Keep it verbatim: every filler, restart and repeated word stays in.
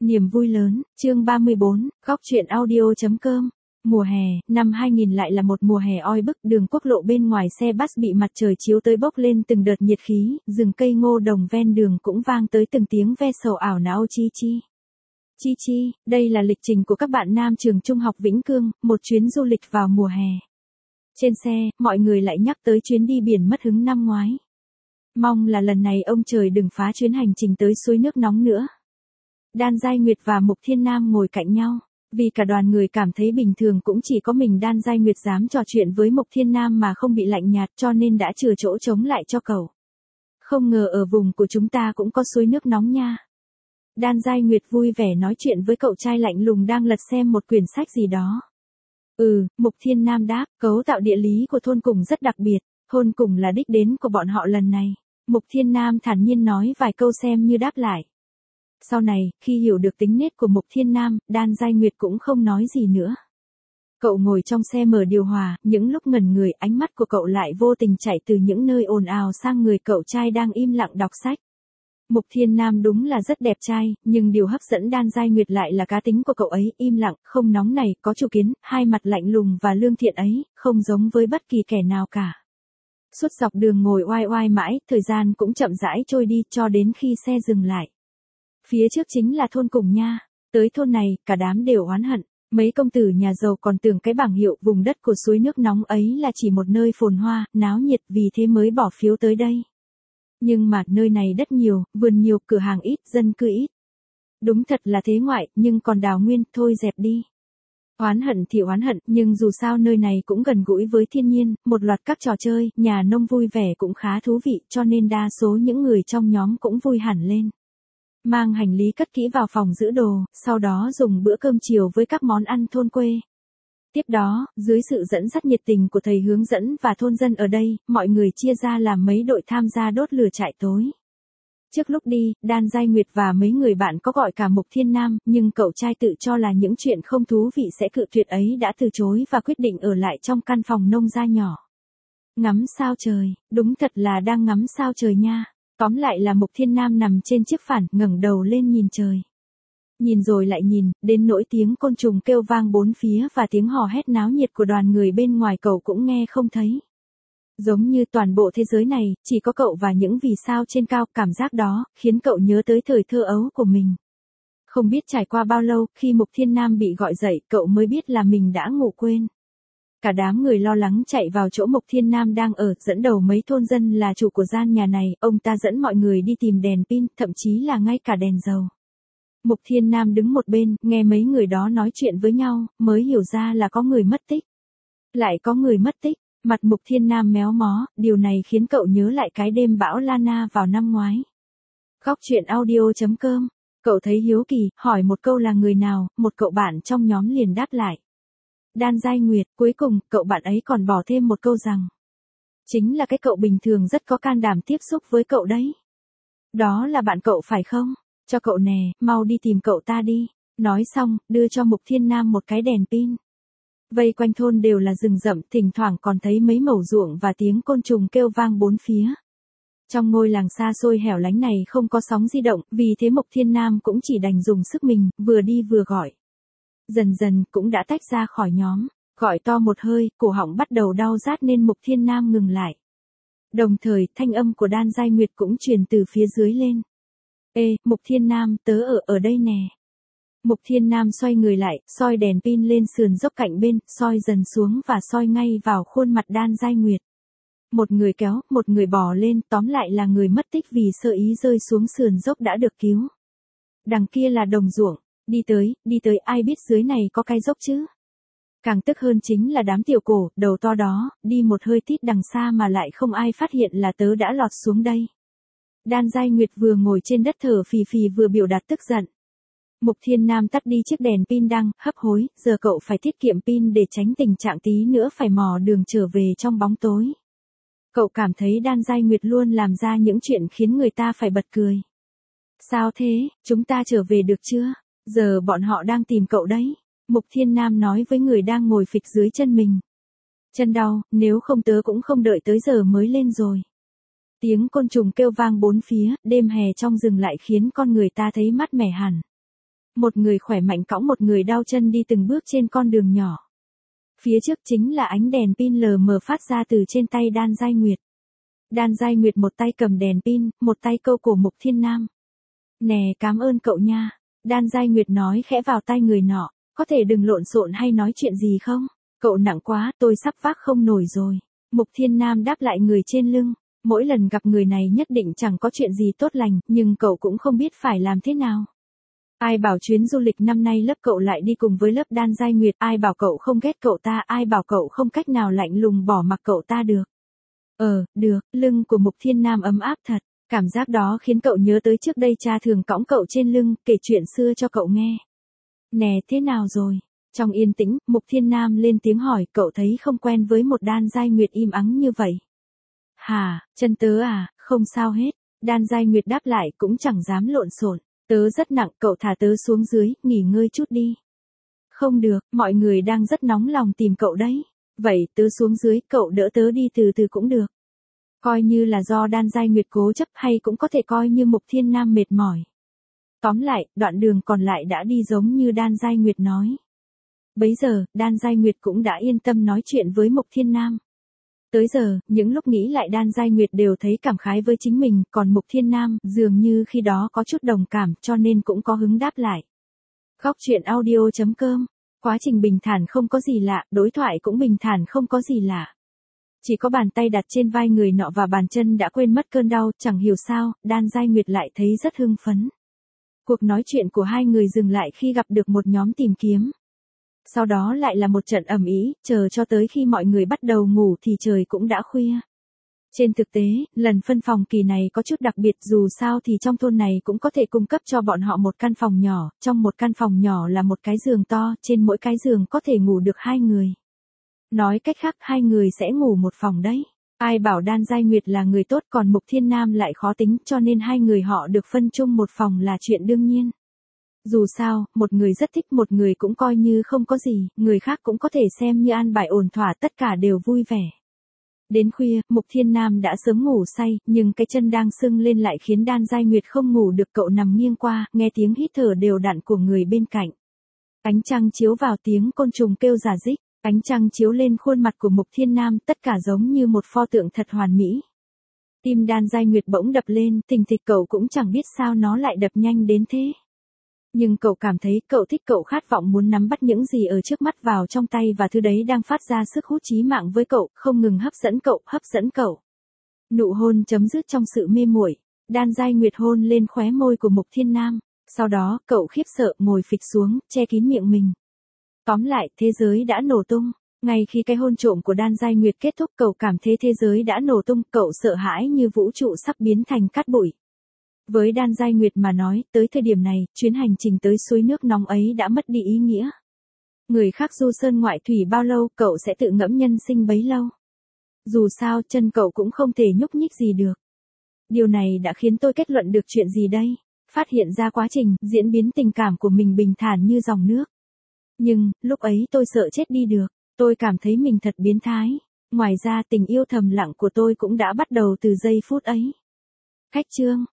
Niềm vui lớn, chương ba mươi bốn, góc truyện audio.com. Mùa hè, năm hai nghìn lại là một mùa hè oi bức, đường quốc lộ bên ngoài xe bus bị mặt trời chiếu tới bốc lên từng đợt nhiệt khí, rừng cây ngô đồng ven đường cũng vang tới từng tiếng ve sầu ảo não chi chi. Chi chi, đây là lịch trình của các bạn nam trường trung học Vĩnh Cương, một chuyến du lịch vào mùa hè. Trên xe, mọi người lại nhắc tới chuyến đi biển mất hứng năm ngoái. Mong là lần này ông trời đừng phá chuyến hành trình tới suối nước nóng nữa. Đan Giai Nguyệt và Mục Thiên Nam ngồi cạnh nhau, vì cả đoàn người cảm thấy bình thường cũng chỉ có mình Đan Giai Nguyệt dám trò chuyện với Mục Thiên Nam mà không bị lạnh nhạt, cho nên đã chừa chỗ trống lại cho cậu. Không ngờ ở vùng của chúng ta cũng có suối nước nóng nha. Đan Giai Nguyệt vui vẻ nói chuyện với cậu trai lạnh lùng đang lật xem một quyển sách gì đó. Ừ, Mục Thiên Nam đáp, cấu tạo địa lý của thôn Cùng rất đặc biệt, thôn Cùng là đích đến của bọn họ lần này. Mục Thiên Nam thản nhiên nói vài câu xem như đáp lại. Sau này, khi hiểu được tính nết của Mục Thiên Nam, Đan Giai Nguyệt cũng không nói gì nữa. Cậu ngồi trong xe mở điều hòa, những lúc ngẩn người, ánh mắt của cậu lại vô tình chạy từ những nơi ồn ào sang người cậu trai đang im lặng đọc sách. Mục Thiên Nam đúng là rất đẹp trai, nhưng điều hấp dẫn Đan Giai Nguyệt lại là cá tính của cậu ấy, im lặng, không nóng nảy, có chủ kiến, hai mặt lạnh lùng và lương thiện ấy, không giống với bất kỳ kẻ nào cả. Suốt dọc đường ngồi oai oai mãi, thời gian cũng chậm rãi trôi đi cho đến khi xe dừng lại. Phía trước chính là thôn Cùng nha. Tới thôn này, cả đám đều oán hận. Mấy công tử nhà giàu còn tưởng cái bảng hiệu vùng đất của suối nước nóng ấy là chỉ một nơi phồn hoa, náo nhiệt, vì thế mới bỏ phiếu tới đây. Nhưng mà nơi này đất nhiều, vườn nhiều, cửa hàng ít, dân cư ít. Đúng thật là thế ngoại, nhưng còn đào nguyên, thôi dẹp đi. Oán hận thì oán hận, nhưng dù sao nơi này cũng gần gũi với thiên nhiên, một loạt các trò chơi, nhà nông vui vẻ cũng khá thú vị, cho nên đa số những người trong nhóm cũng vui hẳn lên. Mang hành lý cất kỹ vào phòng giữ đồ, sau đó dùng bữa cơm chiều với các món ăn thôn quê. Tiếp đó, dưới sự dẫn dắt nhiệt tình của thầy hướng dẫn và thôn dân ở đây, mọi người chia ra làm mấy đội tham gia đốt lửa trại tối. Trước lúc đi, Đan Giai Nguyệt và mấy người bạn có gọi cả Mục Thiên Nam, nhưng cậu trai tự cho là những chuyện không thú vị sẽ cự tuyệt ấy đã từ chối và quyết định ở lại trong căn phòng nông gia nhỏ. Ngắm sao trời, đúng thật là đang ngắm sao trời nha. Tóm lại là Mục Thiên Nam nằm trên chiếc phản, ngẩng đầu lên nhìn trời. Nhìn rồi lại nhìn, đến nỗi tiếng côn trùng kêu vang bốn phía và tiếng hò hét náo nhiệt của đoàn người bên ngoài cậu cũng nghe không thấy. Giống như toàn bộ thế giới này, chỉ có cậu và những vì sao trên cao, cảm giác đó, khiến cậu nhớ tới thời thơ ấu của mình. Không biết trải qua bao lâu, khi Mục Thiên Nam bị gọi dậy, cậu mới biết là mình đã ngủ quên. Cả đám người lo lắng chạy vào chỗ Mục Thiên Nam đang ở, dẫn đầu mấy thôn dân là chủ của gian nhà này, ông ta dẫn mọi người đi tìm đèn pin, thậm chí là ngay cả đèn dầu. Mục Thiên Nam đứng một bên, nghe mấy người đó nói chuyện với nhau, mới hiểu ra là có người mất tích. Lại có người mất tích, mặt Mục Thiên Nam méo mó, điều này khiến cậu nhớ lại cái đêm bão Lana vào năm ngoái. Góc truyện audio.com, cậu thấy hiếu kỳ, hỏi một câu là người nào, một cậu bạn trong nhóm liền đáp lại. Đan Giai Nguyệt, cuối cùng, cậu bạn ấy còn bỏ thêm một câu rằng. Chính là cái cậu bình thường rất có can đảm tiếp xúc với cậu đấy. Đó là bạn cậu phải không? Cho cậu nè, mau đi tìm cậu ta đi. Nói xong, đưa cho Mục Thiên Nam một cái đèn pin. Vây quanh thôn đều là rừng rậm, thỉnh thoảng còn thấy mấy mẩu ruộng và tiếng côn trùng kêu vang bốn phía. Trong ngôi làng xa xôi hẻo lánh này không có sóng di động, vì thế Mục Thiên Nam cũng chỉ đành dùng sức mình, vừa đi vừa gọi. Dần dần cũng đã tách ra khỏi nhóm, gọi to một hơi, cổ họng bắt đầu đau rát nên Mục Thiên Nam ngừng lại. Đồng thời, thanh âm của Đan Giai Nguyệt cũng truyền từ phía dưới lên. Ê, Mục Thiên Nam, tớ ở ở đây nè. Mục Thiên Nam xoay người lại, soi đèn pin lên sườn dốc cạnh bên, soi dần xuống và soi ngay vào khuôn mặt Đan Giai Nguyệt. Một người kéo, một người bò lên, tóm lại là người mất tích vì sơ ý rơi xuống sườn dốc đã được cứu. Đằng kia là đồng ruộng. Đi tới, đi tới, ai biết dưới này có cái dốc chứ? Càng tức hơn chính là đám tiểu cổ, đầu to đó, đi một hơi tít đằng xa mà lại không ai phát hiện là tớ đã lọt xuống đây. Đan Giai Nguyệt vừa ngồi trên đất thở phì phì vừa biểu đạt tức giận. Mục Thiên Nam tắt đi chiếc đèn pin đang hấp hối, giờ cậu phải tiết kiệm pin để tránh tình trạng tí nữa phải mò đường trở về trong bóng tối. Cậu cảm thấy Đan Giai Nguyệt luôn làm ra những chuyện khiến người ta phải bật cười. Sao thế, chúng ta trở về được chưa? Giờ bọn họ đang tìm cậu đấy. Mục Thiên Nam nói với người đang ngồi phịch dưới chân mình. Chân đau, nếu không tớ cũng không đợi tới giờ mới lên rồi. Tiếng côn trùng kêu vang bốn phía, đêm hè trong rừng lại khiến con người ta thấy mát mẻ hẳn. Một người khỏe mạnh cõng một người đau chân đi từng bước trên con đường nhỏ. Phía trước chính là ánh đèn pin lờ mờ phát ra từ trên tay Đan Giai Nguyệt. Đan Giai Nguyệt một tay cầm đèn pin, một tay câu cổ Mục Thiên Nam. Nè, cảm ơn cậu nha. Đan Giai Nguyệt nói khẽ vào tai người nọ, có thể đừng lộn xộn hay nói chuyện gì không? Cậu nặng quá, tôi sắp vác không nổi rồi. Mục Thiên Nam đáp lại người trên lưng. Mỗi lần gặp người này nhất định chẳng có chuyện gì tốt lành, nhưng cậu cũng không biết phải làm thế nào. Ai bảo chuyến du lịch năm nay lớp cậu lại đi cùng với lớp Đan Giai Nguyệt, ai bảo cậu không ghét cậu ta, ai bảo cậu không cách nào lạnh lùng bỏ mặc cậu ta được. Ờ, được, lưng của Mục Thiên Nam ấm áp thật, cảm giác đó khiến cậu nhớ tới trước đây cha thường cõng cậu trên lưng, kể chuyện xưa cho cậu nghe. Nè, thế nào rồi? Trong yên tĩnh, Mục Thiên Nam lên tiếng hỏi, cậu thấy không quen với một Đan Giai Nguyệt im ắng như vậy. Hả, chân tớ à, không sao hết. Đan Giai Nguyệt đáp lại cũng chẳng dám lộn xộn. Tớ rất nặng, cậu thả tớ xuống dưới, nghỉ ngơi chút đi. Không được, mọi người đang rất nóng lòng tìm cậu đấy. Vậy tớ xuống dưới, cậu đỡ tớ đi từ từ cũng được. Coi như là do Đan Giai Nguyệt cố chấp hay cũng có thể coi như Mục Thiên Nam mệt mỏi. Tóm lại, đoạn đường còn lại đã đi giống như Đan Giai Nguyệt nói. Bấy giờ, Đan Giai Nguyệt cũng đã yên tâm nói chuyện với Mục Thiên Nam. Tới giờ, những lúc nghĩ lại Đan Giai Nguyệt đều thấy cảm khái với chính mình, còn Mục Thiên Nam dường như khi đó có chút đồng cảm cho nên cũng có hứng đáp lại. Góc truyện audio chấm com. Quá trình bình thản không có gì lạ, đối thoại cũng bình thản không có gì lạ. Chỉ có bàn tay đặt trên vai người nọ và bàn chân đã quên mất cơn đau, chẳng hiểu sao, Đan Giai Nguyệt lại thấy rất hưng phấn. Cuộc nói chuyện của hai người dừng lại khi gặp được một nhóm tìm kiếm. Sau đó lại là một trận ầm ĩ, chờ cho tới khi mọi người bắt đầu ngủ thì trời cũng đã khuya. Trên thực tế, lần phân phòng kỳ này có chút đặc biệt, dù sao thì trong thôn này cũng có thể cung cấp cho bọn họ một căn phòng nhỏ, trong một căn phòng nhỏ là một cái giường to, trên mỗi cái giường có thể ngủ được hai người. Nói cách khác hai người sẽ ngủ một phòng đấy. Ai bảo Đan Giai Nguyệt là người tốt còn Mục Thiên Nam lại khó tính cho nên hai người họ được phân chung một phòng là chuyện đương nhiên. Dù sao, một người rất thích một người cũng coi như không có gì, người khác cũng có thể xem như an bài ổn thỏa, tất cả đều vui vẻ. Đến khuya, Mục Thiên Nam đã sớm ngủ say, nhưng cái chân đang sưng lên lại khiến Đan Giai Nguyệt không ngủ được, cậu nằm nghiêng qua, nghe tiếng hít thở đều đặn của người bên cạnh. Ánh trăng chiếu vào, tiếng côn trùng kêu rả rích, ánh trăng chiếu lên khuôn mặt của Mục Thiên Nam, tất cả giống như một pho tượng thật hoàn mỹ. Tim Đan Giai Nguyệt bỗng đập lên, thình thịch, cậu cũng chẳng biết sao nó lại đập nhanh đến thế. Nhưng cậu cảm thấy cậu thích, cậu khát vọng muốn nắm bắt những gì ở trước mắt vào trong tay và thứ đấy đang phát ra sức hút chí mạng với cậu, không ngừng hấp dẫn cậu, hấp dẫn cậu. Nụ hôn chấm dứt trong sự mê muội, Đan Giai Nguyệt hôn lên khóe môi của Mục Thiên Nam, sau đó cậu khiếp sợ ngồi phịch xuống, che kín miệng mình. Tóm lại, thế giới đã nổ tung. Ngay khi cái hôn trộm của Đan Giai Nguyệt kết thúc, cậu cảm thấy thế giới đã nổ tung, cậu sợ hãi như vũ trụ sắp biến thành cát bụi. Với Đan Giai Nguyệt mà nói, tới thời điểm này, chuyến hành trình tới suối nước nóng ấy đã mất đi ý nghĩa. Người khác du sơn ngoại thủy bao lâu, cậu sẽ tự ngẫm nhân sinh bấy lâu. Dù sao, chân cậu cũng không thể nhúc nhích gì được. Điều này đã khiến tôi kết luận được chuyện gì đây? Phát hiện ra quá trình, diễn biến tình cảm của mình bình thản như dòng nước. Nhưng, lúc ấy tôi sợ chết đi được, tôi cảm thấy mình thật biến thái. Ngoài ra tình yêu thầm lặng của tôi cũng đã bắt đầu từ giây phút ấy. Khách chương